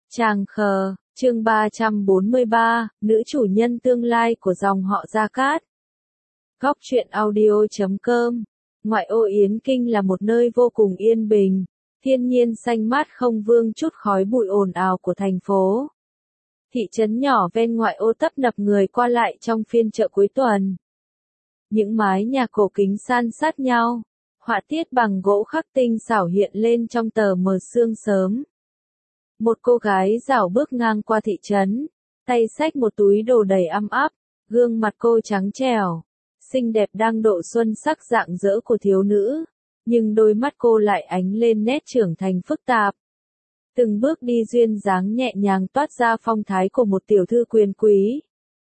Chàng khờ, chương 343, nữ chủ nhân tương lai của dòng họ Gia Cát. Góc truyện audio.com. Ngoại ô Yến Kinh là một nơi vô cùng yên bình, thiên nhiên xanh mát không vương chút khói bụi ồn ào của thành phố. Thị trấn nhỏ ven ngoại ô tấp nập người qua lại trong phiên chợ cuối tuần. Những mái nhà cổ kính san sát nhau, họa tiết bằng gỗ khắc tinh xảo hiện lên trong tờ mờ sương sớm. Một cô gái dạo bước ngang qua thị trấn, tay xách một túi đồ đầy ăm áp, gương mặt cô trắng trẻo, xinh đẹp đang độ xuân sắc rạng rỡ của thiếu nữ, nhưng đôi mắt cô lại ánh lên nét trưởng thành phức tạp. Từng bước đi duyên dáng nhẹ nhàng toát ra phong thái của một tiểu thư quyền quý.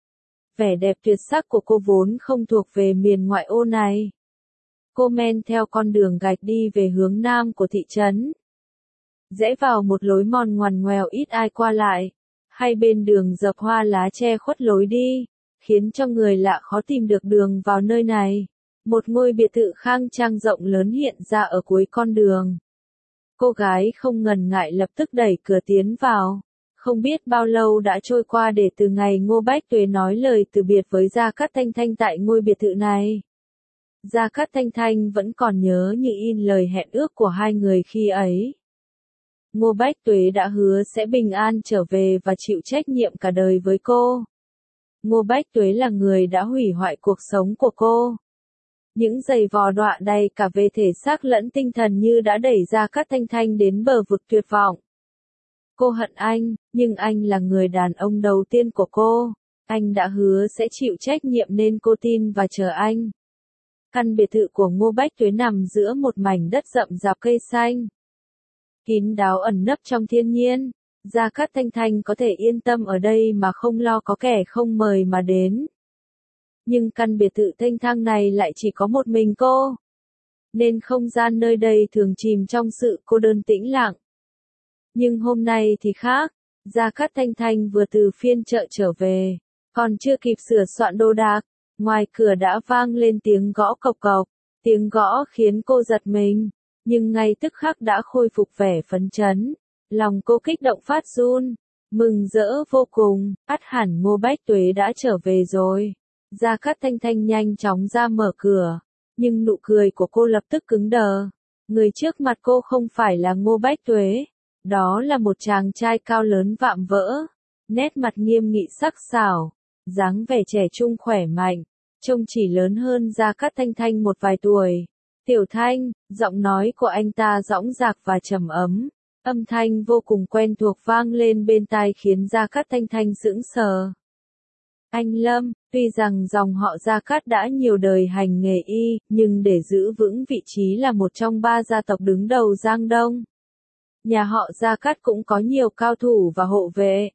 Vẻ đẹp tuyệt sắc của cô vốn không thuộc về miền ngoại ô này. Cô men theo con đường gạch đi về hướng nam của thị trấn. Rẽ vào một lối mòn ngoằn ngoèo ít ai qua lại, hai bên đường dập hoa lá che khuất lối đi, khiến cho người lạ khó tìm được đường vào nơi này. Một ngôi biệt thự khang trang rộng lớn hiện ra ở cuối con đường. Cô gái không ngần ngại lập tức đẩy cửa tiến vào. Không biết bao lâu đã trôi qua để từ ngày Ngô Bách Tuế nói lời từ biệt với Gia Cát Thanh Thanh tại ngôi biệt thự này. Gia Cát Thanh Thanh vẫn còn nhớ như in lời hẹn ước của hai người khi ấy. Ngô Bách Tuế đã hứa sẽ bình an trở về và chịu trách nhiệm cả đời với cô. Ngô Bách Tuế là người đã hủy hoại cuộc sống của cô. Những giày vò đọa đầy cả về thể xác lẫn tinh thần như đã đẩy Gia Cát Thanh Thanh đến bờ vực tuyệt vọng. Cô hận anh, nhưng anh là người đàn ông đầu tiên của cô. Anh đã hứa sẽ chịu trách nhiệm nên cô tin và chờ anh. Căn biệt thự của Ngô Bách Tuế nằm giữa một mảnh đất rậm rạp cây xanh. Kín đáo ẩn nấp trong thiên nhiên, Gia Cát Thanh Thanh có thể yên tâm ở đây mà không lo có kẻ không mời mà đến. Nhưng căn biệt thự thanh thang này lại chỉ có một mình cô. Nên không gian nơi đây thường chìm trong sự cô đơn tĩnh lặng. Nhưng hôm nay thì khác, Gia Cát Thanh Thanh vừa từ phiên chợ trở về, còn chưa kịp sửa soạn đồ đạc, ngoài cửa đã vang lên tiếng gõ cộc cộc, tiếng gõ khiến cô giật mình. Nhưng ngay tức khắc đã khôi phục vẻ phấn chấn, lòng cô kích động phát run, mừng rỡ vô cùng, ắt hẳn Ngô Bách Tuế đã trở về rồi. Gia Cát Thanh Thanh nhanh chóng ra mở cửa, nhưng nụ cười của cô lập tức cứng đờ. Người trước mặt cô không phải là Ngô Bách Tuế, đó là một chàng trai cao lớn vạm vỡ, nét mặt nghiêm nghị sắc sảo, dáng vẻ trẻ trung khỏe mạnh, trông chỉ lớn hơn Gia Cát Thanh Thanh một vài tuổi. Tiểu Thanh, giọng nói của anh ta dõng dạc và trầm ấm, âm thanh vô cùng quen thuộc vang lên bên tai khiến Gia Cát Thanh Thanh sững sờ. Anh Lâm, tuy rằng dòng họ Gia Cát đã nhiều đời hành nghề y, nhưng để giữ vững vị trí là một trong ba gia tộc đứng đầu Giang Đông, nhà họ Gia Cát cũng có nhiều cao thủ và hộ vệ.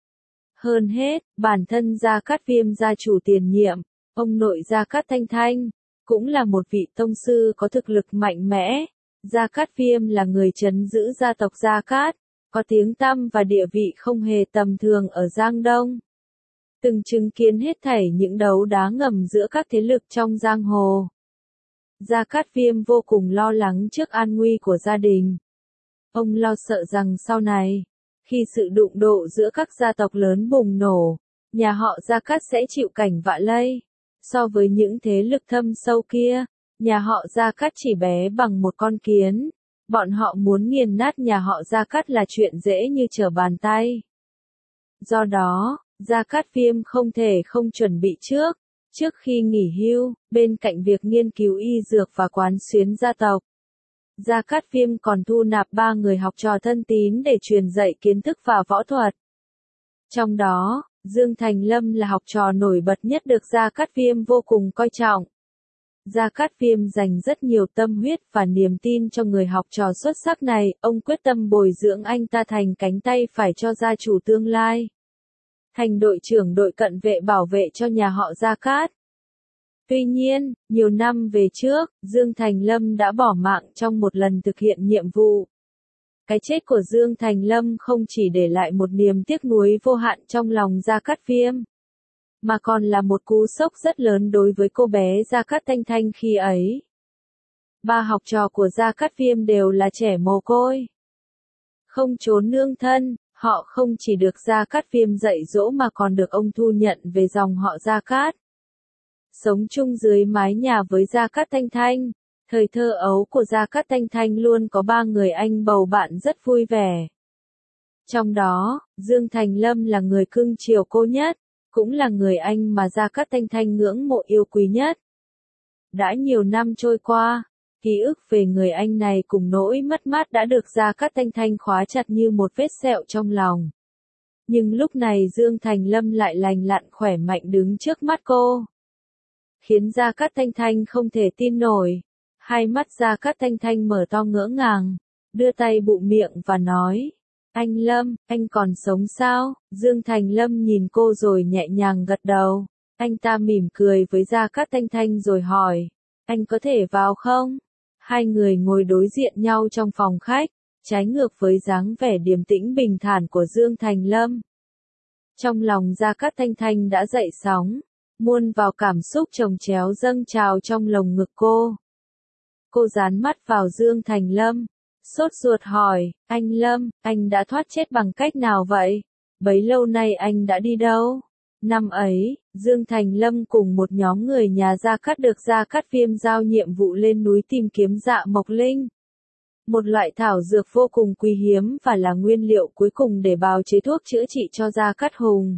Hơn hết, bản thân Gia Cát Viêm gia chủ tiền nhiệm, ông nội Gia Cát Thanh Thanh, cũng là một vị tông sư có thực lực mạnh mẽ. Gia Cát Viêm là người trấn giữ gia tộc Gia Cát, có tiếng tăm và địa vị không hề tầm thường ở Giang Đông. Từng chứng kiến hết thảy những đấu đá ngầm giữa các thế lực trong giang hồ. Gia Cát Viêm vô cùng lo lắng trước an nguy của gia đình. Ông lo sợ rằng sau này, khi sự đụng độ giữa các gia tộc lớn bùng nổ, nhà họ Gia Cát sẽ chịu cảnh vạ lây. So với những thế lực thâm sâu kia, nhà họ Gia Cát chỉ bé bằng một con kiến. Bọn họ muốn nghiền nát nhà họ Gia Cát là chuyện dễ như trở bàn tay. Do đó, Gia Cát Viêm không thể không chuẩn bị trước. Trước khi nghỉ hưu, bên cạnh việc nghiên cứu y dược và quán xuyến gia tộc, Gia Cát Viêm còn thu nạp 3 người học trò thân tín để truyền dạy kiến thức và võ thuật. Trong đó, Dương Thành Lâm là học trò nổi bật nhất được Gia Cát Viêm vô cùng coi trọng. Gia Cát Viêm dành rất nhiều tâm huyết và niềm tin cho người học trò xuất sắc này, ông quyết tâm bồi dưỡng anh ta thành cánh tay phải cho gia chủ tương lai. Thành đội trưởng đội cận vệ bảo vệ cho nhà họ Gia Cát. Tuy nhiên, nhiều năm về trước, Dương Thành Lâm đã bỏ mạng trong một lần thực hiện nhiệm vụ. Cái chết của Dương Thành Lâm không chỉ để lại một niềm tiếc nuối vô hạn trong lòng Gia Cát Viêm, mà còn là một cú sốc rất lớn đối với cô bé Gia Cát Thanh Thanh khi ấy. 3 học trò của Gia Cát Viêm đều là trẻ mồ côi, không trốn nương thân, Họ không chỉ được Gia Cát Viêm dạy dỗ mà còn được ông thu nhận về dòng họ Gia Cát. Sống chung dưới mái nhà với Gia Cát Thanh Thanh, thời thơ ấu của Gia Cát Thanh Thanh luôn có 3 người anh bầu bạn rất vui vẻ. Trong đó, Dương Thành Lâm là người cưng chiều cô nhất, cũng là người anh mà Gia Cát Thanh Thanh ngưỡng mộ yêu quý nhất. Đã nhiều năm trôi qua, ký ức về người anh này cùng nỗi mất mát đã được Gia Cát Thanh Thanh khóa chặt như một vết sẹo trong lòng. Nhưng lúc này Dương Thành Lâm lại lành lặn khỏe mạnh đứng trước mắt cô, khiến Gia Cát Thanh Thanh không thể tin nổi. Hai mắt Gia Cát Thanh Thanh mở to ngỡ ngàng, đưa tay bụm miệng và nói, anh Lâm, anh còn sống sao? Dương Thành Lâm nhìn cô rồi nhẹ nhàng gật đầu. Anh ta mỉm cười với Gia Cát Thanh Thanh rồi hỏi, anh có thể vào không? Hai người ngồi đối diện nhau trong phòng khách, trái ngược với dáng vẻ điềm tĩnh bình thản của Dương Thành Lâm. Trong lòng Gia Cát Thanh Thanh đã dậy sóng, muôn vào cảm xúc chồng chéo dâng trào trong lồng ngực cô. Cô dán mắt vào Dương Thành Lâm, sốt ruột hỏi, anh Lâm, anh đã thoát chết bằng cách nào vậy? Bấy lâu nay anh đã đi đâu? Năm ấy, Dương Thành Lâm cùng một nhóm người nhà Gia Cát được Gia Cát Viêm giao nhiệm vụ lên núi tìm kiếm Dạ Mộc Linh. Một loại thảo dược vô cùng quý hiếm và là nguyên liệu cuối cùng để bào chế thuốc chữa trị cho Gia Cát Hùng.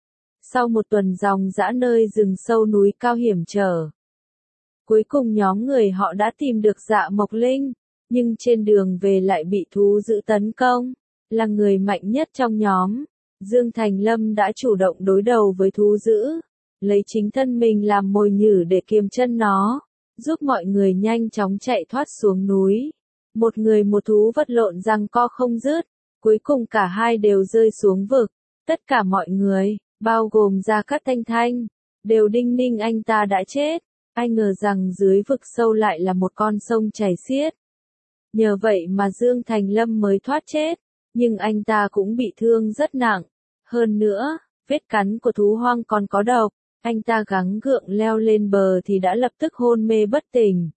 Sau một tuần ròng rã nơi rừng sâu núi cao hiểm trở, cuối cùng nhóm người họ đã tìm được Dạ Mộc Linh, nhưng trên đường về lại bị thú dữ tấn công. Là người mạnh nhất trong nhóm, Dương Thành Lâm đã chủ động đối đầu với thú dữ, lấy chính thân mình làm mồi nhử để kiềm chân nó, giúp mọi người nhanh chóng chạy thoát xuống núi. Một người một thú vật lộn giằng co không dứt, cuối cùng cả hai đều rơi xuống vực. Tất cả mọi người, bao gồm Gia Cát Thanh Thanh, đều đinh ninh anh ta đã chết. Ai ngờ rằng dưới vực sâu lại là một con sông chảy xiết. Nhờ vậy mà Dương Thành Lâm mới thoát chết, nhưng anh ta cũng bị thương rất nặng. Hơn nữa, vết cắn của thú hoang còn có độc, anh ta gắng gượng leo lên bờ thì đã lập tức hôn mê bất tỉnh.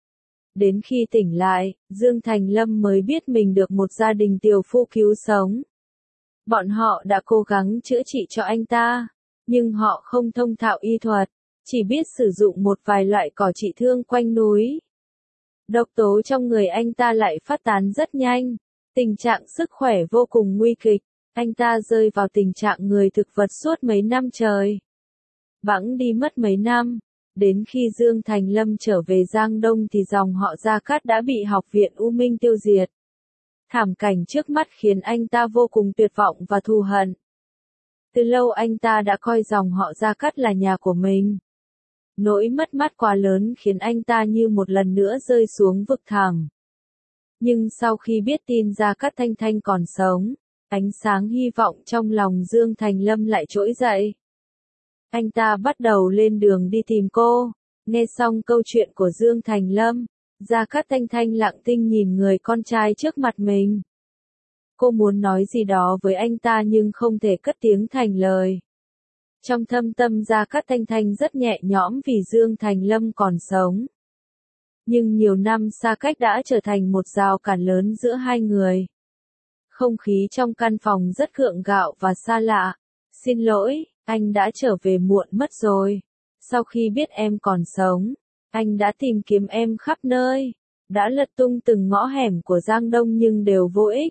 Đến khi tỉnh lại, Dương Thành Lâm mới biết mình được một gia đình tiều phu cứu sống. Bọn họ đã cố gắng chữa trị cho anh ta, nhưng họ không thông thạo y thuật, chỉ biết sử dụng một vài loại cỏ trị thương quanh núi. Độc tố trong người anh ta lại phát tán rất nhanh, tình trạng sức khỏe vô cùng nguy kịch, anh ta rơi vào tình trạng người thực vật suốt mấy năm trời. Bẵng đi mất mấy năm, đến khi Dương Thành Lâm trở về Giang Đông thì dòng họ Gia Cát đã bị học viện U Minh tiêu diệt. Thảm cảnh trước mắt khiến anh ta vô cùng tuyệt vọng và thù hận. Từ lâu anh ta đã coi dòng họ Gia Cát là nhà của mình. Nỗi mất mát quá lớn khiến anh ta như một lần nữa rơi xuống vực thẳm. Nhưng sau khi biết tin Gia Cát Thanh Thanh còn sống, ánh sáng hy vọng trong lòng Dương Thành Lâm lại trỗi dậy. Anh ta bắt đầu lên đường đi tìm cô. Nghe xong câu chuyện của Dương Thành Lâm, Gia Cát Thanh Thanh lặng thinh nhìn người con trai trước mặt mình. Cô muốn nói gì đó với anh ta nhưng không thể cất tiếng thành lời. Trong thâm tâm Gia Cát Thanh Thanh rất nhẹ nhõm vì Dương Thành Lâm còn sống. Nhưng nhiều năm xa cách đã trở thành một rào cản lớn giữa hai người. Không khí trong căn phòng rất gượng gạo và xa lạ. Xin lỗi, anh đã trở về muộn mất rồi. Sau khi biết em còn sống, anh đã tìm kiếm em khắp nơi. Đã lật tung từng ngõ hẻm của Giang Đông nhưng đều vô ích.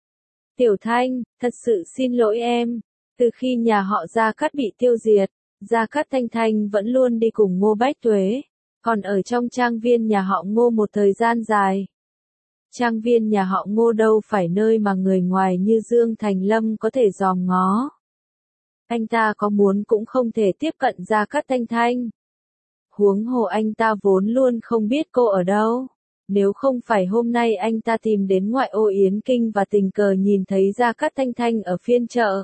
Tiểu Thanh, thật sự xin lỗi em. Từ khi nhà họ Gia Cát bị tiêu diệt, Gia Cát Thanh Thanh vẫn luôn đi cùng Ngô Bách Tuế, còn ở trong trang viên nhà họ Ngô một thời gian dài. Trang viên nhà họ Ngô đâu phải nơi mà người ngoài như Dương Thành Lâm có thể dòm ngó. Anh ta có muốn cũng không thể tiếp cận Gia Cát Thanh Thanh. Huống hồ anh ta vốn luôn không biết cô ở đâu. Nếu không phải hôm nay anh ta tìm đến ngoại ô Yến Kinh và tình cờ nhìn thấy Gia Cát Thanh Thanh ở phiên chợ,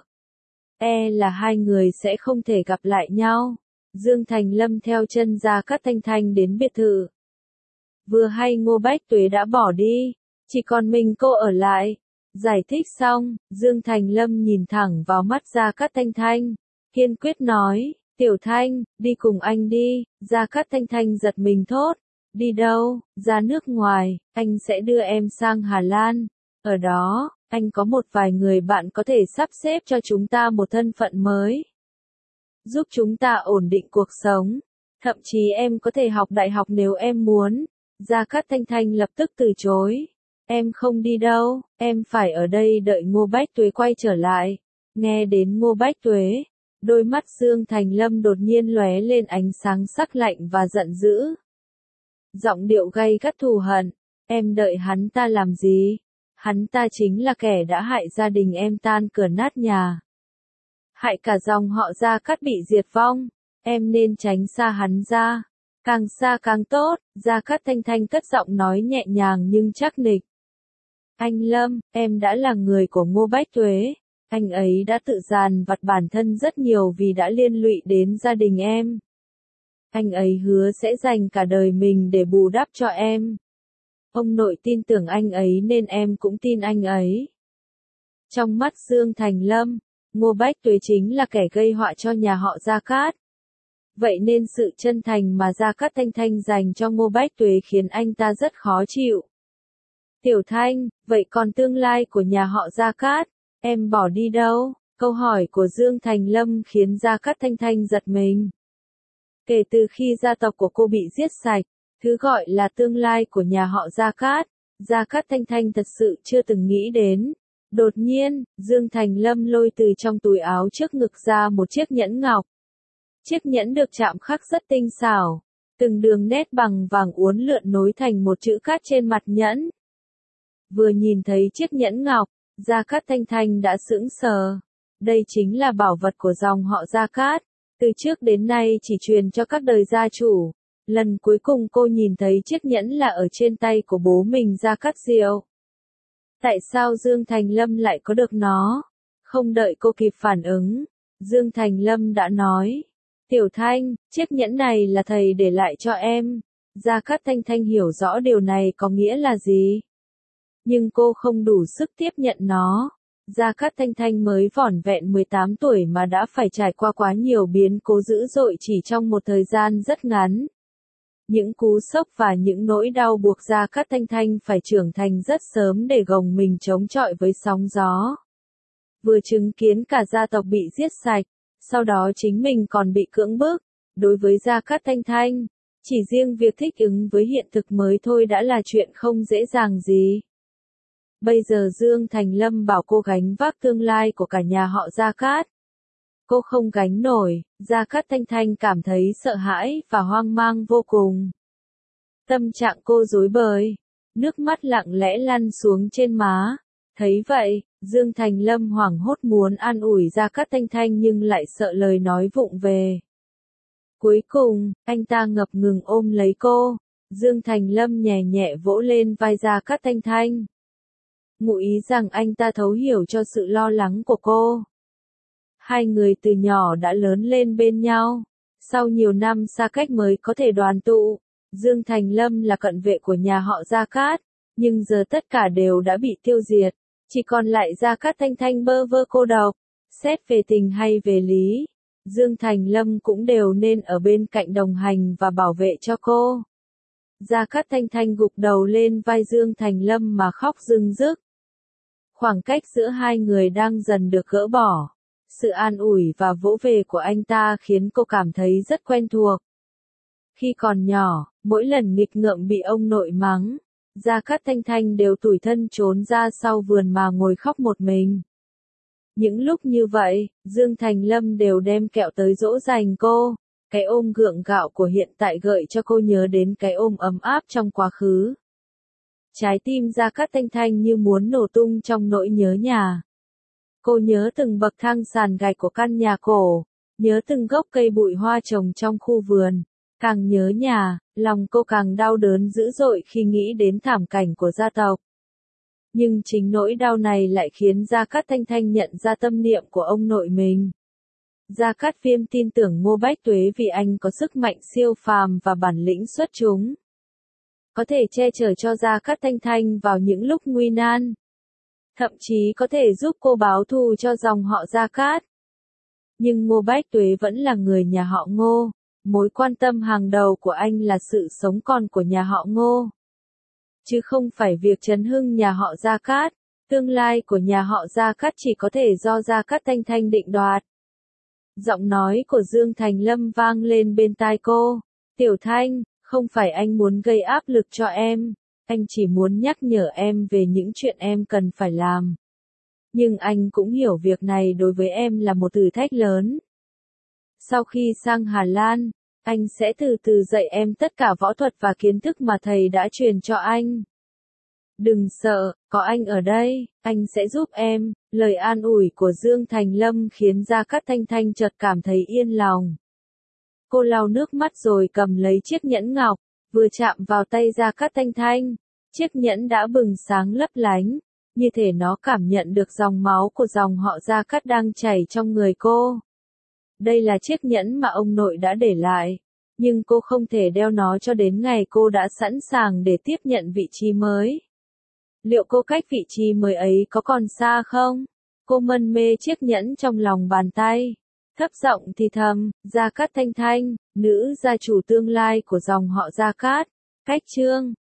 là hai người sẽ không thể gặp lại nhau. Dương Thành Lâm theo chân Gia Cát Thanh Thanh đến biệt thự. Vừa hay Ngô Bách Tuế đã bỏ đi, chỉ còn mình cô ở lại. Giải thích xong, Dương Thành Lâm nhìn thẳng vào mắt Gia Cát Thanh Thanh, kiên quyết nói, Tiểu Thanh, đi cùng anh đi. Gia Cát Thanh Thanh giật mình thốt, đi đâu? Ra nước ngoài, anh sẽ đưa em sang Hà Lan. Ở đó, anh có một vài người bạn có thể sắp xếp cho chúng ta một thân phận mới. Giúp chúng ta ổn định cuộc sống. Thậm chí em có thể học đại học nếu em muốn. Gia Cát Thanh Thanh lập tức từ chối. Em không đi đâu, em phải ở đây đợi Ngô Bách Tuế quay trở lại. Nghe đến Ngô Bách Tuế, đôi mắt Dương Thành Lâm đột nhiên lóe lên ánh sáng sắc lạnh và giận dữ. Giọng điệu gay gắt thù hận, em đợi hắn ta làm gì? Hắn ta chính là kẻ đã hại gia đình em tan cửa nát nhà. Hại cả dòng họ Gia Cát bị diệt vong, em nên tránh xa hắn ra. Càng xa càng tốt, Gia Cát Thanh Thanh cất giọng nói nhẹ nhàng nhưng chắc nịch. Anh Lâm, em đã là người của Ngô Bách Tuế. Anh ấy đã tự dằn vặt bản thân rất nhiều vì đã liên lụy đến gia đình em. Anh ấy hứa sẽ dành cả đời mình để bù đắp cho em. Ông nội tin tưởng anh ấy nên em cũng tin anh ấy. Trong mắt Dương Thành Lâm, Ngô Bách Tuế chính là kẻ gây họa cho nhà họ Gia Cát. Vậy nên sự chân thành mà Gia Cát Thanh Thanh dành cho Ngô Bách Tuế khiến anh ta rất khó chịu. Tiểu Thanh, vậy còn tương lai của nhà họ Gia Cát, em bỏ đi đâu? Câu hỏi của Dương Thành Lâm khiến Gia Cát Thanh Thanh giật mình. Kể từ khi gia tộc của cô bị giết sạch, thứ gọi là tương lai của nhà họ Gia Cát Thanh Thanh thật sự chưa từng nghĩ đến. Đột nhiên, Dương Thành Lâm lôi từ trong túi áo trước ngực ra một chiếc nhẫn ngọc. Chiếc nhẫn được chạm khắc rất tinh xảo, từng đường nét bằng vàng uốn lượn nối thành một chữ cát trên mặt nhẫn. Vừa nhìn thấy chiếc nhẫn ngọc, Gia Cát Thanh Thanh đã sững sờ. Đây chính là bảo vật của dòng họ Gia Cát, từ trước đến nay chỉ truyền cho các đời gia chủ. Lần cuối cùng cô nhìn thấy chiếc nhẫn là ở trên tay của bố mình Gia Cát Diệu. Tại sao Dương Thành Lâm lại có được nó? Không đợi cô kịp phản ứng, Dương Thành Lâm đã nói. Tiểu Thanh, chiếc nhẫn này là thầy để lại cho em. Gia Cát Thanh Thanh hiểu rõ điều này có nghĩa là gì. Nhưng cô không đủ sức tiếp nhận nó. Gia Cát Thanh Thanh mới vỏn vẹn 18 tuổi mà đã phải trải qua quá nhiều biến cố dữ dội chỉ trong một thời gian rất ngắn. Những cú sốc và những nỗi đau buộc Gia Cát Thanh Thanh phải trưởng thành rất sớm để gồng mình chống chọi với sóng gió. Vừa chứng kiến cả gia tộc bị giết sạch, sau đó chính mình còn bị cưỡng bức. Đối với Gia Cát Thanh Thanh, chỉ riêng việc thích ứng với hiện thực mới thôi đã là chuyện không dễ dàng gì. Bây giờ Dương Thành Lâm bảo cô gánh vác tương lai của cả nhà họ Gia Cát. Cô không gánh nổi, Gia Cát Thanh Thanh cảm thấy sợ hãi và hoang mang vô cùng. Tâm trạng cô rối bời, nước mắt lặng lẽ lăn xuống trên má. Thấy vậy, Dương Thành Lâm hoảng hốt muốn an ủi Gia Cát Thanh Thanh nhưng lại sợ lời nói vụng về. Cuối cùng, anh ta ngập ngừng ôm lấy cô. Dương Thành Lâm nhẹ nhẹ vỗ lên vai Gia Cát Thanh Thanh. Ngụ ý rằng anh ta thấu hiểu cho sự lo lắng của cô. Hai người từ nhỏ đã lớn lên bên nhau. Sau nhiều năm xa cách mới có thể đoàn tụ. Dương Thành Lâm là cận vệ của nhà họ Gia Cát, nhưng giờ tất cả đều đã bị tiêu diệt. Chỉ còn lại Gia Cát Thanh Thanh bơ vơ cô độc. Xét về tình hay về lý, Dương Thành Lâm cũng đều nên ở bên cạnh đồng hành và bảo vệ cho cô. Gia Cát Thanh Thanh gục đầu lên vai Dương Thành Lâm mà khóc rưng rức. Khoảng cách giữa hai người đang dần được gỡ bỏ. Sự an ủi và vỗ về của anh ta khiến cô cảm thấy rất quen thuộc. Khi còn nhỏ, mỗi lần nghịch ngợm bị ông nội mắng, Gia Cát Thanh Thanh đều tủi thân trốn ra sau vườn mà ngồi khóc một mình. Những lúc như vậy, Dương Thành Lâm đều đem kẹo tới dỗ dành cô. Cái ôm gượng gạo của hiện tại gợi cho cô nhớ đến cái ôm ấm áp trong quá khứ. Trái tim Gia Cát Thanh Thanh như muốn nổ tung trong nỗi nhớ nhà. Cô nhớ từng bậc thang sàn gạch của căn nhà cổ, nhớ từng gốc cây bụi hoa trồng trong khu vườn. Càng nhớ nhà, lòng cô càng đau đớn dữ dội khi nghĩ đến thảm cảnh của gia tộc. Nhưng chính nỗi đau này lại khiến Gia Cát Thanh Thanh nhận ra tâm niệm của ông nội mình. Gia Cát Viêm tin tưởng Ngô Bách Tuế vì anh có sức mạnh siêu phàm và bản lĩnh xuất chúng. Có thể che chở cho Gia Cát Thanh Thanh vào những lúc nguy nan. Thậm chí có thể giúp cô báo thù cho dòng họ Gia Cát. Nhưng Ngô Bách Tuế vẫn là người nhà họ Ngô. Mối quan tâm hàng đầu của anh là sự sống còn của nhà họ Ngô. Chứ không phải việc chấn hưng nhà họ Gia Cát. Tương lai của nhà họ Gia Cát chỉ có thể do Gia Cát Thanh Thanh định đoạt. Giọng nói của Dương Thành Lâm vang lên bên tai cô. Tiểu Thanh, không phải anh muốn gây áp lực cho em, anh chỉ muốn nhắc nhở em về những chuyện em cần phải làm. Nhưng anh cũng hiểu việc này đối với em là một thử thách lớn. Sau khi sang Hà Lan, anh sẽ từ từ dạy em tất cả võ thuật và kiến thức mà thầy đã truyền cho anh. Đừng sợ, có anh ở đây, anh sẽ giúp em. Lời an ủi của Dương Thành Lâm khiến Gia Cát Thanh Thanh chợt cảm thấy yên lòng. Cô lau nước mắt rồi cầm lấy chiếc nhẫn ngọc, vừa chạm vào tay Gia Cát Thanh Thanh. Chiếc nhẫn đã bừng sáng lấp lánh, như thể nó cảm nhận được dòng máu của dòng họ Gia Cát đang chảy trong người cô. Đây là chiếc nhẫn mà ông nội đã để lại, nhưng cô không thể đeo nó cho đến ngày cô đã sẵn sàng để tiếp nhận vị trí mới. Liệu cô cách vị trí mới ấy có còn xa không? Cô mân mê chiếc nhẫn trong lòng bàn tay. Thấp giọng thì thầm, Gia Cát Thanh Thanh, nữ gia chủ tương lai của dòng họ Gia Cát. Cách chương